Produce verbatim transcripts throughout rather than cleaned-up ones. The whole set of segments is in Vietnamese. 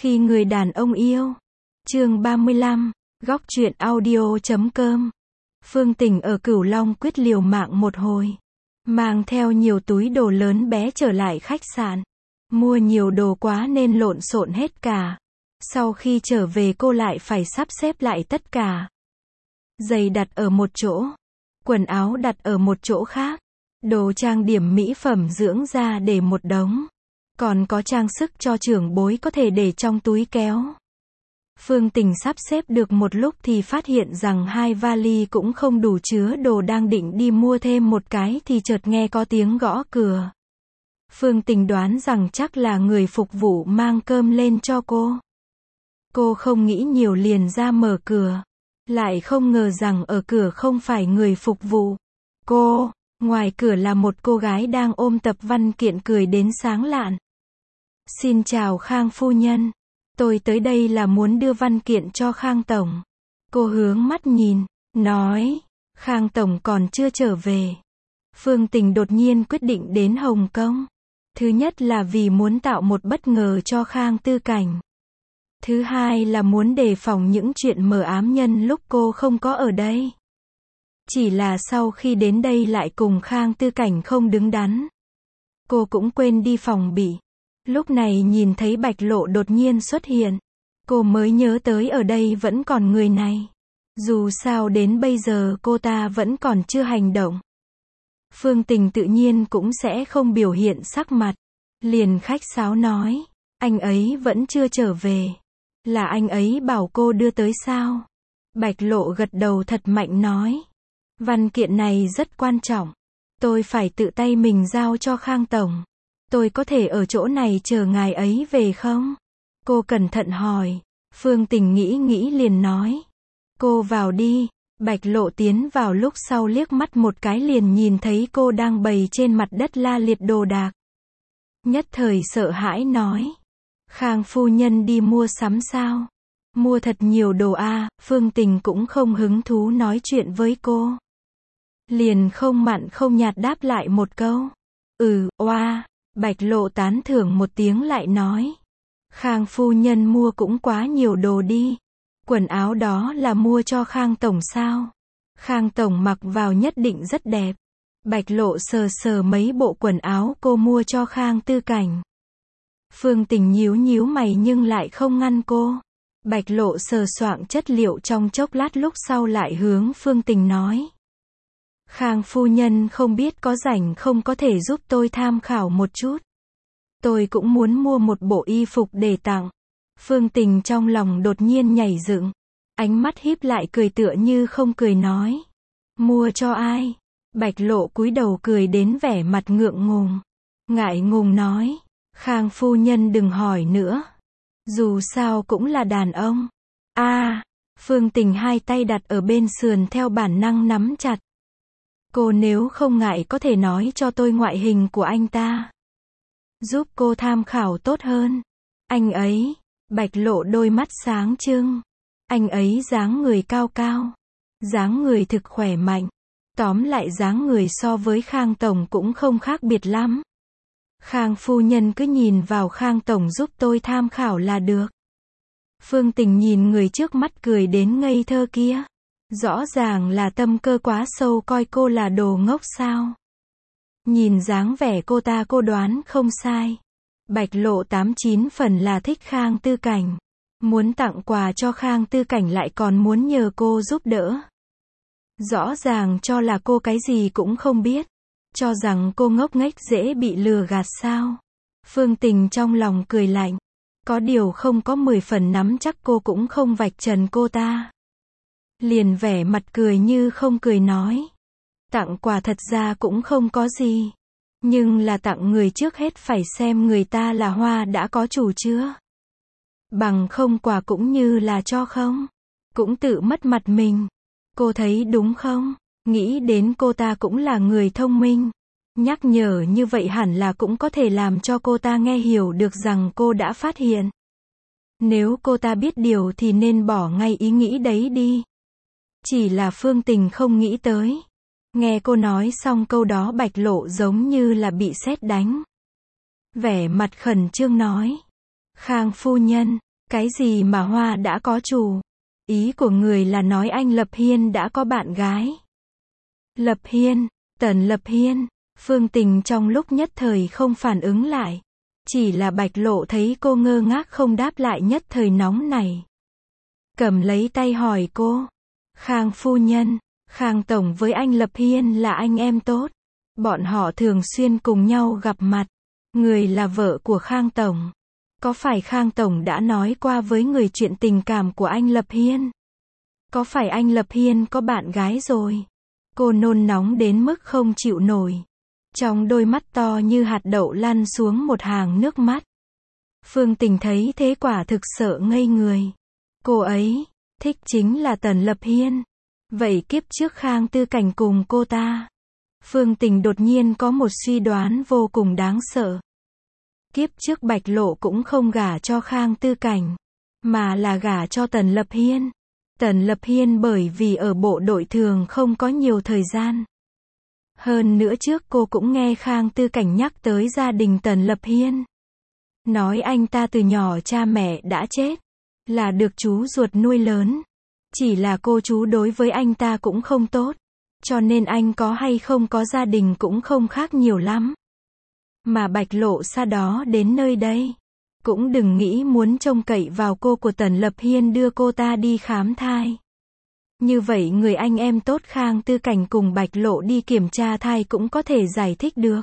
Khi người đàn ông yêu. Chương ba mươi lăm, góc truyện audio chấm com. Phương Tình ở Cửu Long quyết liều mạng một hồi. Mang theo nhiều túi đồ lớn bé trở lại khách sạn. Mua nhiều đồ quá nên lộn xộn hết cả. Sau khi trở về cô lại phải sắp xếp lại tất cả. Giày đặt ở một chỗ. Quần áo đặt ở một chỗ khác. Đồ trang điểm mỹ phẩm dưỡng da để một đống. Còn có trang sức cho trưởng bối có thể để trong túi kéo. Phương Tình sắp xếp được một lúc thì phát hiện rằng hai vali cũng không đủ chứa đồ, đang định đi mua thêm một cái thì chợt nghe có tiếng gõ cửa. Phương Tình đoán rằng chắc là người phục vụ mang cơm lên cho cô. Cô không nghĩ nhiều liền ra mở cửa. Lại không ngờ rằng ở cửa không phải người phục vụ. Cô, ngoài cửa là một cô gái đang ôm tập văn kiện cười đến sáng lạn. Xin chào Khang phu nhân. Tôi tới đây là muốn đưa văn kiện cho Khang tổng. Cô hướng mắt nhìn, nói, Khang tổng còn chưa trở về. Phương Tình đột nhiên quyết định đến Hồng Kông. Thứ nhất là vì muốn tạo một bất ngờ cho Khang Tư Cảnh. Thứ hai là muốn đề phòng những chuyện mờ ám nhân lúc cô không có ở đây. Chỉ là sau khi đến đây lại cùng Khang Tư Cảnh không đứng đắn. Cô cũng quên đi phòng bị. Lúc này nhìn thấy Bạch Lộ đột nhiên xuất hiện. Cô mới nhớ tới ở đây vẫn còn người này. Dù sao đến bây giờ cô ta vẫn còn chưa hành động. Phương Tình tự nhiên cũng sẽ không biểu hiện sắc mặt. Liền khách sáo nói. Anh ấy vẫn chưa trở về. Là anh ấy bảo cô đưa tới sao? Bạch Lộ gật đầu thật mạnh nói. Văn kiện này rất quan trọng. Tôi phải tự tay mình giao cho Khang tổng. Tôi có thể ở chỗ này chờ ngài ấy về không? Cô cẩn thận hỏi. Phương Tình nghĩ nghĩ liền nói. Cô vào đi. Bạch Lộ tiến vào lúc sau liếc mắt một cái liền nhìn thấy cô đang bày trên mặt đất la liệt đồ đạc. Nhất thời sợ hãi nói. Khang phu nhân đi mua sắm sao? Mua thật nhiều đồ a. Phương Tình cũng không hứng thú nói chuyện với cô. Liền không mặn không nhạt đáp lại một câu. Ừ, oa. Bạch Lộ tán thưởng một tiếng lại nói. Khang phu nhân mua cũng quá nhiều đồ đi. Quần áo đó là mua cho Khang tổng sao? Khang tổng mặc vào nhất định rất đẹp. Bạch Lộ sờ sờ mấy bộ quần áo cô mua cho Khang Tư Cảnh. Phương Tình nhíu nhíu mày nhưng lại không ngăn cô. Bạch Lộ sờ soạng chất liệu trong chốc lát lúc sau lại hướng Phương Tình nói. Khang phu nhân không biết có rảnh không có thể giúp tôi tham khảo một chút. Tôi cũng muốn mua một bộ y phục để tặng. Phương Tình trong lòng đột nhiên nhảy dựng. Ánh mắt híp lại cười tựa như không cười nói. Mua cho ai? Bạch Lộ cúi đầu cười đến vẻ mặt ngượng ngùng. Ngại ngùng nói. Khang phu nhân đừng hỏi nữa. Dù sao cũng là đàn ông. A, à, Phương Tình hai tay đặt ở bên sườn theo bản năng nắm chặt. Cô nếu không ngại có thể nói cho tôi ngoại hình của anh ta. Giúp cô tham khảo tốt hơn. Anh ấy, Bạch Lộ đôi mắt sáng trưng. Anh ấy dáng người cao cao. Dáng người thực khỏe mạnh. Tóm lại dáng người so với Khang tổng cũng không khác biệt lắm. Khang phu nhân cứ nhìn vào Khang tổng giúp tôi tham khảo là được. Phương Tình nhìn người trước mắt cười đến ngây thơ kia. Rõ ràng là tâm cơ quá sâu, coi cô là đồ ngốc sao. Nhìn dáng vẻ cô ta cô đoán không sai. Bạch Lộ tám chín phần là thích Khang Tư Cảnh. Muốn tặng quà cho Khang Tư Cảnh lại còn muốn nhờ cô giúp đỡ. Rõ ràng cho là cô cái gì cũng không biết. Cho rằng cô ngốc nghếch dễ bị lừa gạt sao. Phương Tình trong lòng cười lạnh. Có điều không có mười phần nắm chắc cô cũng không vạch trần cô ta. Liền vẻ mặt cười như không cười nói. Tặng quà thật ra cũng không có gì. Nhưng là tặng người trước hết phải xem người ta là hoa đã có chủ chưa. Bằng không quà cũng như là cho không. Cũng tự mất mặt mình. Cô thấy đúng không? Nghĩ đến cô ta cũng là người thông minh. Nhắc nhở như vậy hẳn là cũng có thể làm cho cô ta nghe hiểu được rằng cô đã phát hiện. Nếu cô ta biết điều thì nên bỏ ngay ý nghĩ đấy đi. Chỉ là Phương Tình không nghĩ tới. Nghe cô nói xong câu đó Bạch Lộ giống như là bị sét đánh. Vẻ mặt khẩn trương nói. Khang phu nhân, Cái gì mà hoa đã có chủ? Ý của người là nói anh Lập Hiên đã có bạn gái. Lập Hiên, Tần Lập Hiên. Phương Tình trong lúc nhất thời không phản ứng lại. Chỉ là Bạch Lộ thấy cô ngơ ngác không đáp lại nhất thời nóng này. Cầm lấy tay hỏi cô. Khang phu nhân, Khang tổng với anh Lập Hiên là anh em tốt. Bọn họ thường xuyên cùng nhau gặp mặt. Người là vợ của Khang tổng. Có phải Khang tổng đã nói qua với người chuyện tình cảm của anh Lập Hiên? Có phải anh Lập Hiên có bạn gái rồi? Cô nôn nóng đến mức không chịu nổi. Trong đôi mắt to như hạt đậu lăn xuống một hàng nước mắt. Phương Tình thấy thế quả thực sợ ngây người. Cô ấy thích chính là Tần Lập Hiên. Vậy kiếp trước Khang Tư Cảnh cùng cô ta. Phương Tình đột nhiên có một suy đoán vô cùng đáng sợ. Kiếp trước Bạch Lộ cũng không gả cho Khang Tư Cảnh, mà là gả cho Tần Lập Hiên. Tần Lập Hiên bởi vì ở bộ đội thường không có nhiều thời gian. Hơn nữa trước cô cũng nghe Khang Tư Cảnh nhắc tới gia đình Tần Lập Hiên. Nói anh ta từ nhỏ cha mẹ đã chết, là được chú ruột nuôi lớn. Chỉ là cô chú đối với anh ta cũng không tốt, cho nên anh có hay không có gia đình cũng không khác nhiều lắm. Mà Bạch Lộ xa đó đến nơi đây, cũng đừng nghĩ muốn trông cậy vào cô của Tần Lập Hiên đưa cô ta đi khám thai. Như vậy người anh em tốt Khang Tư Cảnh cùng Bạch Lộ đi kiểm tra thai cũng có thể giải thích được.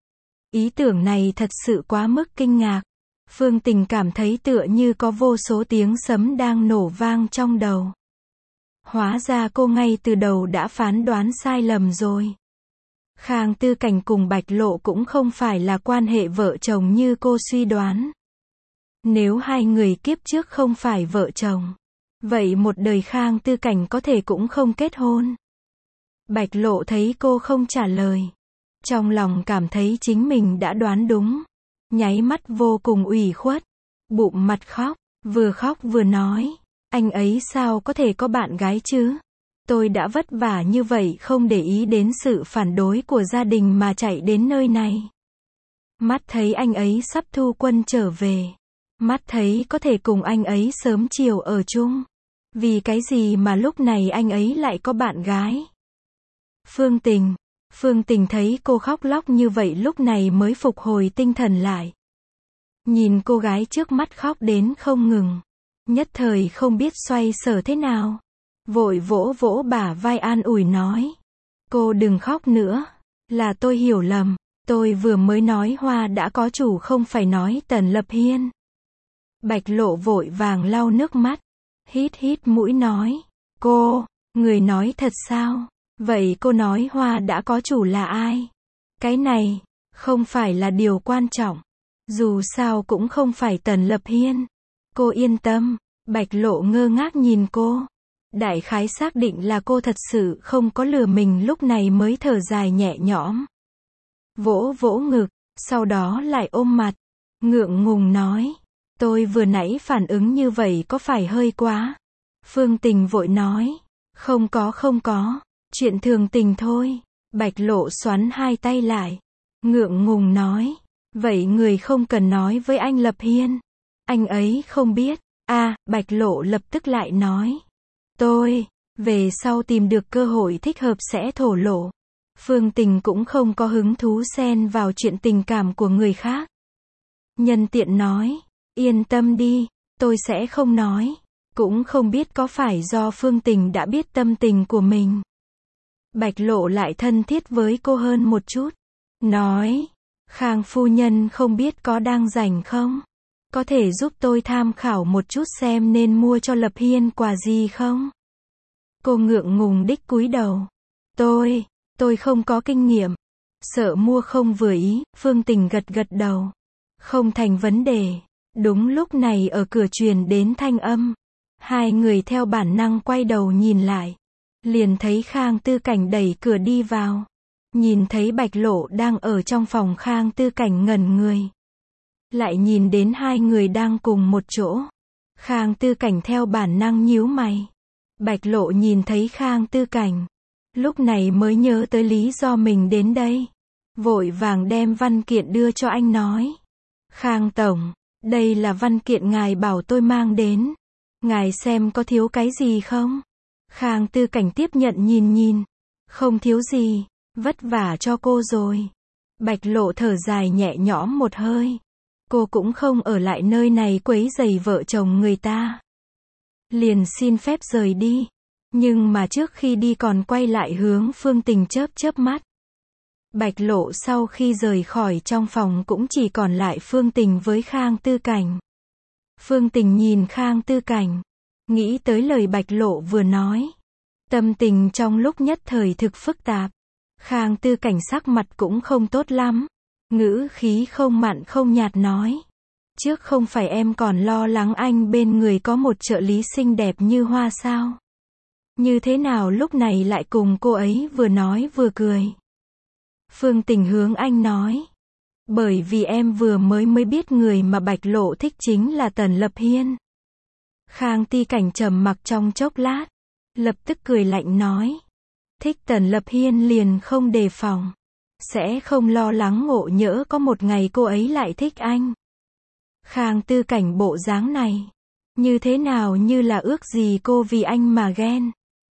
Ý tưởng này thật sự quá mức kinh ngạc. Phương Tình cảm thấy tựa như có vô số tiếng sấm đang nổ vang trong đầu. Hóa ra cô ngay từ đầu đã phán đoán sai lầm rồi. Khang Tư Cảnh cùng Bạch Lộ cũng không phải là quan hệ vợ chồng như cô suy đoán. Nếu hai người kiếp trước không phải vợ chồng, vậy một đời Khang Tư Cảnh có thể cũng không kết hôn. Bạch Lộ thấy cô không trả lời, trong lòng cảm thấy chính mình đã đoán đúng. Nháy mắt vô cùng ủy khuất, bụng mặt khóc, vừa khóc vừa nói, anh ấy sao có thể có bạn gái chứ? Tôi đã vất vả như vậy không để ý đến sự phản đối của gia đình mà chạy đến nơi này. Mắt thấy anh ấy sắp thu quân trở về. Mắt thấy có thể cùng anh ấy sớm chiều ở chung. Vì cái gì mà lúc này anh ấy lại có bạn gái? Phương Tình. Phương Tình thấy cô khóc lóc như vậy lúc này mới phục hồi tinh thần lại. Nhìn cô gái trước mắt khóc đến không ngừng. Nhất thời không biết xoay sở thế nào. Vội vỗ vỗ bả vai an ủi nói. Cô đừng khóc nữa. Là tôi hiểu lầm. Tôi vừa mới nói hoa đã có chủ không phải nói Tần Lập Hiên. Bạch Lộ vội vàng lau nước mắt. Hít hít mũi nói. Cô, người nói thật sao? Vậy cô nói hoa đã có chủ là ai? Cái này, không phải là điều quan trọng. Dù sao cũng không phải Tần Lập Hiên. Cô yên tâm. Bạch Lộ ngơ ngác nhìn cô. Đại khái xác định là cô thật sự không có lừa mình lúc này mới thở dài nhẹ nhõm. Vỗ vỗ ngực, sau đó lại ôm mặt. Ngượng ngùng nói. Tôi vừa nãy phản ứng như vậy có phải hơi quá? Phương Tình vội nói. Không có không có. Chuyện thường tình thôi. Bạch Lộ xoắn hai tay lại. Ngượng ngùng nói. Vậy người không cần nói với anh Lập Hiên. Anh ấy không biết. À, Bạch Lộ lập tức lại nói. Tôi, về sau tìm được cơ hội thích hợp sẽ thổ lộ. Phương Tình cũng không có hứng thú xen vào chuyện tình cảm của người khác. Nhân tiện nói. Yên tâm đi, tôi sẽ không nói. Cũng không biết có phải do Phương Tình đã biết tâm tình của mình. Bạch Lộ lại thân thiết với cô hơn một chút. Nói. Khang phu nhân không biết có đang rảnh không? Có thể giúp tôi tham khảo một chút xem nên mua cho Lập Hiên quà gì không? Cô ngượng ngùng đích cúi đầu. Tôi, tôi không có kinh nghiệm. Sợ mua không vừa ý, Phương Tình gật gật đầu. Không thành vấn đề. Đúng lúc này ở cửa truyền đến thanh âm. Hai người theo bản năng quay đầu nhìn lại. Liền thấy Khang Tư Cảnh đẩy cửa đi vào. Nhìn thấy Bạch Lộ đang ở trong phòng Khang Tư Cảnh ngẩn người. Lại nhìn đến hai người đang cùng một chỗ. Khang Tư Cảnh theo bản năng nhíu mày. Bạch Lộ nhìn thấy Khang Tư Cảnh. Lúc này mới nhớ tới lý do mình đến đây. Vội vàng đem văn kiện đưa cho anh nói. Khang tổng, Đây là văn kiện ngài bảo tôi mang đến. Ngài xem có thiếu cái gì không? Khang Tư Cảnh tiếp nhận nhìn nhìn. Không thiếu gì, vất vả cho cô rồi. Bạch Lộ thở dài nhẹ nhõm một hơi. Cô cũng không ở lại nơi này quấy rầy vợ chồng người ta. Liền xin phép rời đi. Nhưng mà trước khi đi còn quay lại hướng Phương Tình chớp chớp mắt. Bạch Lộ sau khi rời khỏi trong phòng cũng chỉ còn lại Phương Tình với Khang Tư Cảnh. Phương Tình nhìn Khang Tư Cảnh, nghĩ tới lời Bạch Lộ vừa nói. Tâm tình trong lúc nhất thời thực phức tạp. Khang Tư Cảnh sắc mặt cũng không tốt lắm. Ngữ khí không mặn không nhạt nói. Trước không phải em còn lo lắng anh bên người có một trợ lý xinh đẹp như Hoa sao? Như thế nào lúc này lại cùng cô ấy vừa nói vừa cười? Phương Tình hướng anh nói. Bởi vì em vừa mới mới biết người mà Bạch Lộ thích chính là Tần Lập Hiên. Khang Tư Cảnh trầm mặc trong chốc lát. Lập tức cười lạnh nói. Thích Tần Lập Hiên liền không đề phòng. Sẽ không lo lắng ngộ nhỡ có một ngày cô ấy lại thích anh. Khang Tư Cảnh bộ dáng này. Như thế nào như là ước gì cô vì anh mà ghen.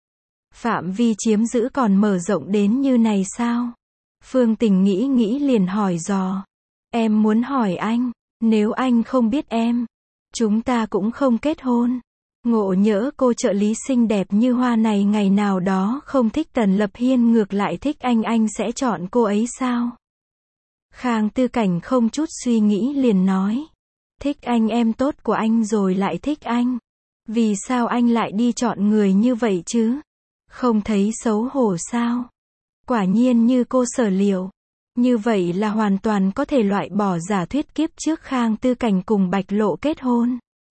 Phạm vi chiếm giữ còn mở rộng đến như này sao? Phương Tình nghĩ nghĩ liền hỏi dò. Em muốn hỏi anh, nếu anh không biết em, chúng ta cũng không kết hôn. Ngộ nhỡ cô trợ lý xinh đẹp như Hoa này ngày nào đó không thích Tần Lập Hiên ngược lại thích anh, anh sẽ chọn cô ấy sao? Khang Tư Cảnh không chút suy nghĩ liền nói. Thích anh em tốt của anh rồi lại thích anh. Vì sao anh lại đi chọn người như vậy chứ? Không thấy xấu hổ sao? Quả nhiên như cô sở liệu. Như vậy là hoàn toàn có thể loại bỏ giả thuyết kiếp trước Khang Tư Cảnh cùng Bạch Lộ kết hôn.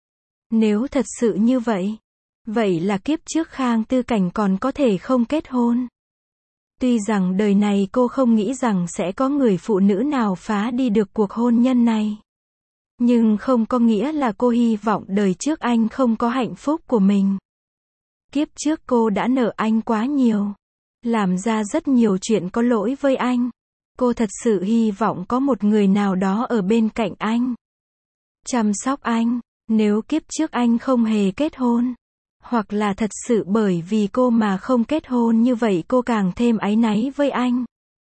Nếu thật sự như vậy, vậy là kiếp trước Khang Tư Cảnh còn có thể không kết hôn. Tuy rằng đời này cô không nghĩ rằng sẽ có người phụ nữ nào phá đi được cuộc hôn nhân này. Nhưng không có nghĩa là cô hy vọng đời trước anh không có hạnh phúc của mình. Kiếp trước cô đã nợ anh quá nhiều. Làm ra rất nhiều chuyện có lỗi với anh. Cô thật sự hy vọng có một người nào đó ở bên cạnh anh. Chăm sóc anh. Nếu kiếp trước anh không hề kết hôn. Hoặc là thật sự bởi vì cô mà không kết hôn như vậy cô càng thêm áy náy với anh.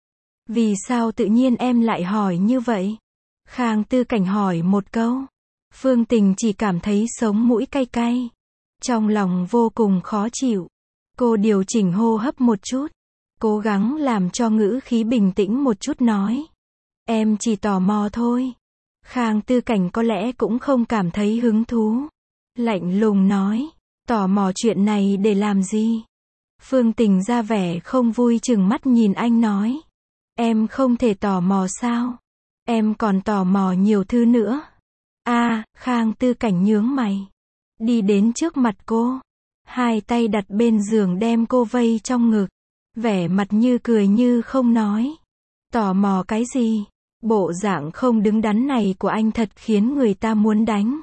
Vì sao tự nhiên em lại hỏi như vậy? Khang Tư Cảnh hỏi một câu. Phương Tình chỉ cảm thấy sống mũi cay cay. Trong lòng vô cùng khó chịu. Cô điều chỉnh hô hấp một chút. Cố gắng làm cho ngữ khí bình tĩnh một chút nói. Em chỉ tò mò thôi. Khang Tư Cảnh có lẽ cũng không cảm thấy hứng thú. Lạnh lùng nói. Tò mò chuyện này để làm gì? Phương Tình ra vẻ không vui chừng mắt nhìn anh nói. Em không thể tò mò sao? Em còn tò mò nhiều thứ nữa. A, à, Khang Tư Cảnh nhướng mày. Đi đến trước mặt cô. Hai tay đặt bên giường đem cô vây trong ngực. Vẻ mặt như cười như không nói. Tò mò cái gì? Bộ dạng không đứng đắn này của anh thật khiến người ta muốn đánh.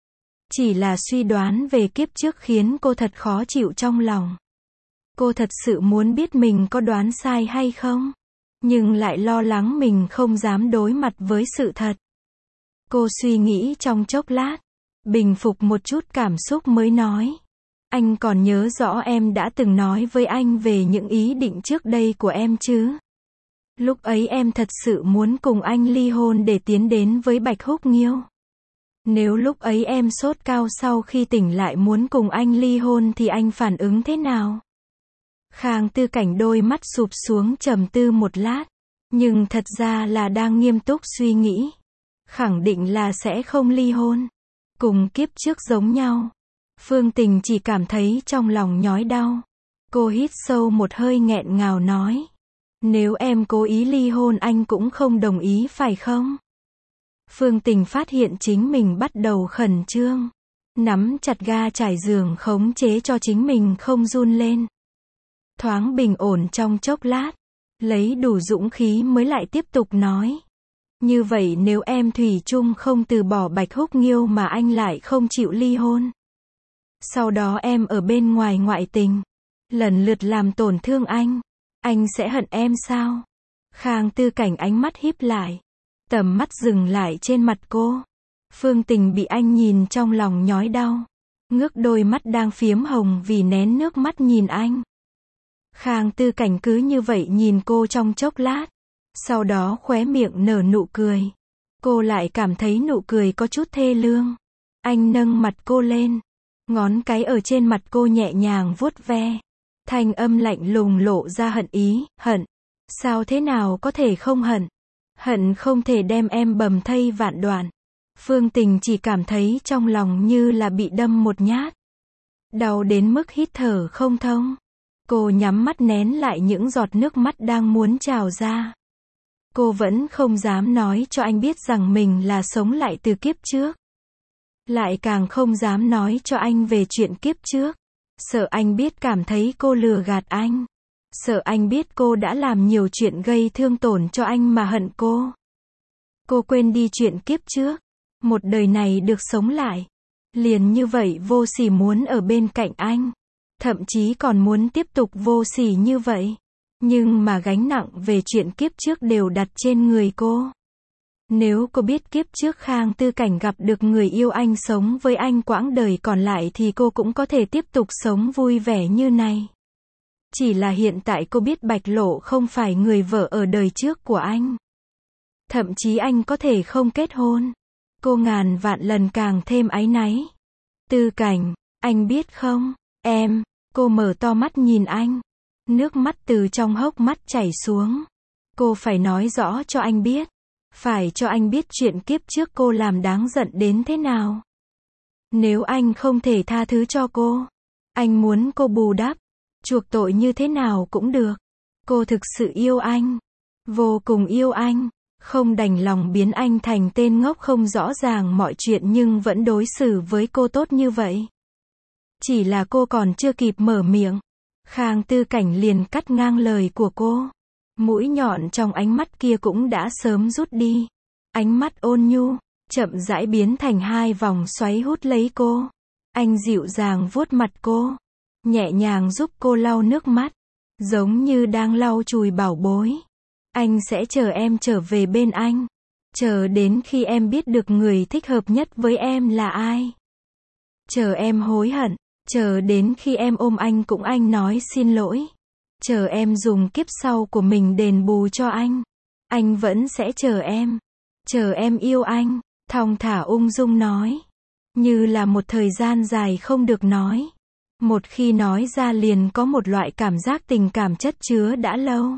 Chỉ là suy đoán về kiếp trước khiến cô thật khó chịu trong lòng. Cô thật sự muốn biết mình có đoán sai hay không. Nhưng lại lo lắng mình không dám đối mặt với sự thật. Cô suy nghĩ trong chốc lát. Bình phục một chút cảm xúc mới nói. Anh còn nhớ rõ em đã từng nói với anh về những ý định trước đây của em chứ? Lúc ấy em thật sự muốn cùng anh ly hôn để tiến đến với Bạch Húc Nghiêu. Nếu lúc ấy em sốt cao sau khi tỉnh lại muốn cùng anh ly hôn thì anh phản ứng thế nào? Khang Tư Cảnh đôi mắt sụp xuống trầm tư một lát. Nhưng thật ra là đang nghiêm túc suy nghĩ. Khẳng định là sẽ không ly hôn. Cùng kiếp trước giống nhau. Phương Tình chỉ cảm thấy trong lòng nhói đau. Cô hít sâu một hơi nghẹn ngào nói. Nếu em cố ý ly hôn anh cũng không đồng ý phải không? Phương Tình phát hiện chính mình bắt đầu khẩn trương. Nắm chặt ga trải giường khống chế cho chính mình không run lên. Thoáng bình ổn trong chốc lát. Lấy đủ dũng khí mới lại tiếp tục nói. Như vậy nếu em thủy chung không từ bỏ Bạch Húc Nghiêu mà anh lại không chịu ly hôn. Sau đó em ở bên ngoài ngoại tình. Lần lượt làm tổn thương anh. Anh sẽ hận em sao? Khang Tư Cảnh ánh mắt híp lại. Tầm mắt dừng lại trên mặt cô. Phương Tình bị anh nhìn trong lòng nhói đau. Ngước đôi mắt đang phiếm hồng vì nén nước mắt nhìn anh. Khang Tư Cảnh cứ như vậy nhìn cô trong chốc lát. Sau đó khóe miệng nở nụ cười. Cô lại cảm thấy nụ cười có chút thê lương. Anh nâng mặt cô lên. Ngón cái ở trên mặt cô nhẹ nhàng vuốt ve. Thanh âm lạnh lùng lộ ra hận ý, hận. Sao thế nào có thể không hận? Hận không thể đem em bầm thây vạn đoạn. Phương Tình chỉ cảm thấy trong lòng như là bị đâm một nhát. Đau đến mức hít thở không thông. Cô nhắm mắt nén lại những giọt nước mắt đang muốn trào ra. Cô vẫn không dám nói cho anh biết rằng mình là sống lại từ kiếp trước. Lại càng không dám nói cho anh về chuyện kiếp trước. Sợ anh biết cảm thấy cô lừa gạt anh. Sợ anh biết cô đã làm nhiều chuyện gây thương tổn cho anh mà hận cô. Cô quên đi chuyện kiếp trước. Một đời này được sống lại. Liền như vậy vô sỉ muốn ở bên cạnh anh. Thậm chí còn muốn tiếp tục vô sỉ như vậy. Nhưng mà gánh nặng về chuyện kiếp trước đều đặt trên người cô. Nếu cô biết kiếp trước Khang Tư Cảnh gặp được người yêu anh sống với anh quãng đời còn lại thì cô cũng có thể tiếp tục sống vui vẻ như này. Chỉ là hiện tại cô biết Bạch Lộ không phải người vợ ở đời trước của anh. Thậm chí anh có thể không kết hôn. Cô ngàn vạn lần càng thêm áy náy. Tư Cảnh, anh biết không, em, cô mở to mắt nhìn anh. Nước mắt từ trong hốc mắt chảy xuống. Cô phải nói rõ cho anh biết. Phải cho anh biết chuyện kiếp trước cô làm đáng giận đến thế nào. Nếu anh không thể tha thứ cho cô, anh muốn cô bù đắp, chuộc tội như thế nào cũng được. Cô thực sự yêu anh, vô cùng yêu anh, không đành lòng biến anh thành tên ngốc không rõ ràng mọi chuyện nhưng vẫn đối xử với cô tốt như vậy. Chỉ là cô còn chưa kịp mở miệng, Khang Tư Cảnh liền cắt ngang lời của cô. Mũi nhọn trong ánh mắt kia cũng đã sớm rút đi. Ánh mắt ôn nhu, chậm rãi biến thành hai vòng xoáy hút lấy cô. Anh dịu dàng vuốt mặt cô, nhẹ nhàng giúp cô lau nước mắt, giống như đang lau chùi bảo bối. Anh sẽ chờ em trở về bên anh, chờ đến khi em biết được người thích hợp nhất với em là ai. Chờ em hối hận, chờ đến khi em ôm anh cũng anh nói xin lỗi. Chờ em dùng kiếp sau của mình đền bù cho anh. Anh vẫn sẽ chờ em. Chờ em yêu anh, thong thả ung dung nói. Như là một thời gian dài không được nói. Một khi nói ra liền có một loại cảm giác tình cảm chất chứa đã lâu.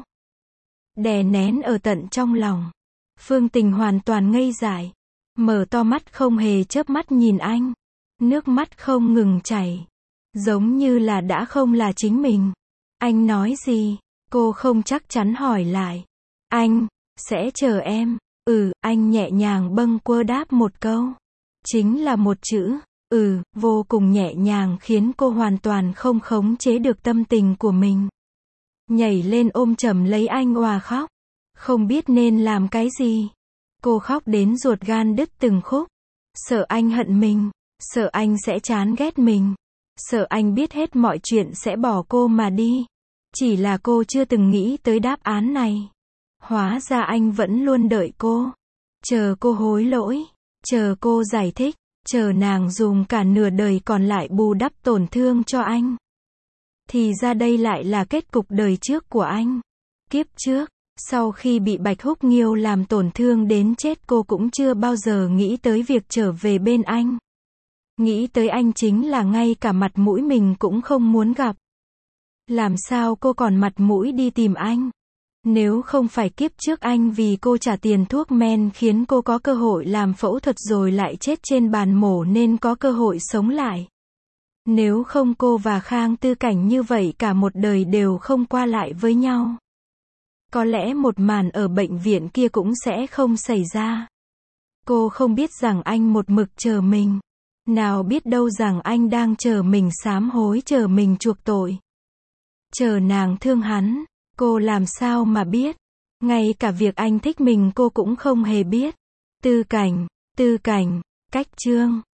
Đè nén ở tận trong lòng. Phương Tình hoàn toàn ngây dại. Mở to mắt không hề chớp mắt nhìn anh. Nước mắt không ngừng chảy. Giống như là đã không là chính mình. Anh nói gì? Cô không chắc chắn hỏi lại. Anh, sẽ chờ em. Ừ, anh nhẹ nhàng bâng quơ đáp một câu. Chính là một chữ, ừ, vô cùng nhẹ nhàng khiến cô hoàn toàn không khống chế được tâm tình của mình. Nhảy lên ôm chầm lấy anh òa khóc. Không biết nên làm cái gì. Cô khóc đến ruột gan đứt từng khúc. Sợ anh hận mình, sợ anh sẽ chán ghét mình. Sợ anh biết hết mọi chuyện sẽ bỏ cô mà đi. Chỉ là cô chưa từng nghĩ tới đáp án này. Hóa ra anh vẫn luôn đợi cô. Chờ cô hối lỗi. Chờ cô giải thích. Chờ nàng dùng cả nửa đời còn lại bù đắp tổn thương cho anh. Thì ra đây lại là kết cục đời trước của anh. Kiếp trước, sau khi bị Bạch Húc Nghiêu làm tổn thương đến chết cô cũng chưa bao giờ nghĩ tới việc trở về bên anh. Nghĩ tới anh chính là ngay cả mặt mũi mình cũng không muốn gặp. Làm sao cô còn mặt mũi đi tìm anh? Nếu không phải kiếp trước anh vì cô trả tiền thuốc men khiến cô có cơ hội làm phẫu thuật rồi lại chết trên bàn mổ nên có cơ hội sống lại. Nếu không cô và Khang Tư Cảnh như vậy cả một đời đều không qua lại với nhau. Có lẽ một màn ở bệnh viện kia cũng sẽ không xảy ra. Cô không biết rằng anh một mực chờ mình. Nào biết đâu rằng anh đang chờ mình sám hối, chờ mình chuộc tội. Chờ nàng thương hắn, cô làm sao mà biết. Ngay cả việc anh thích mình cô cũng không hề biết. Tư Cảnh, Tư Cảnh, cách chương.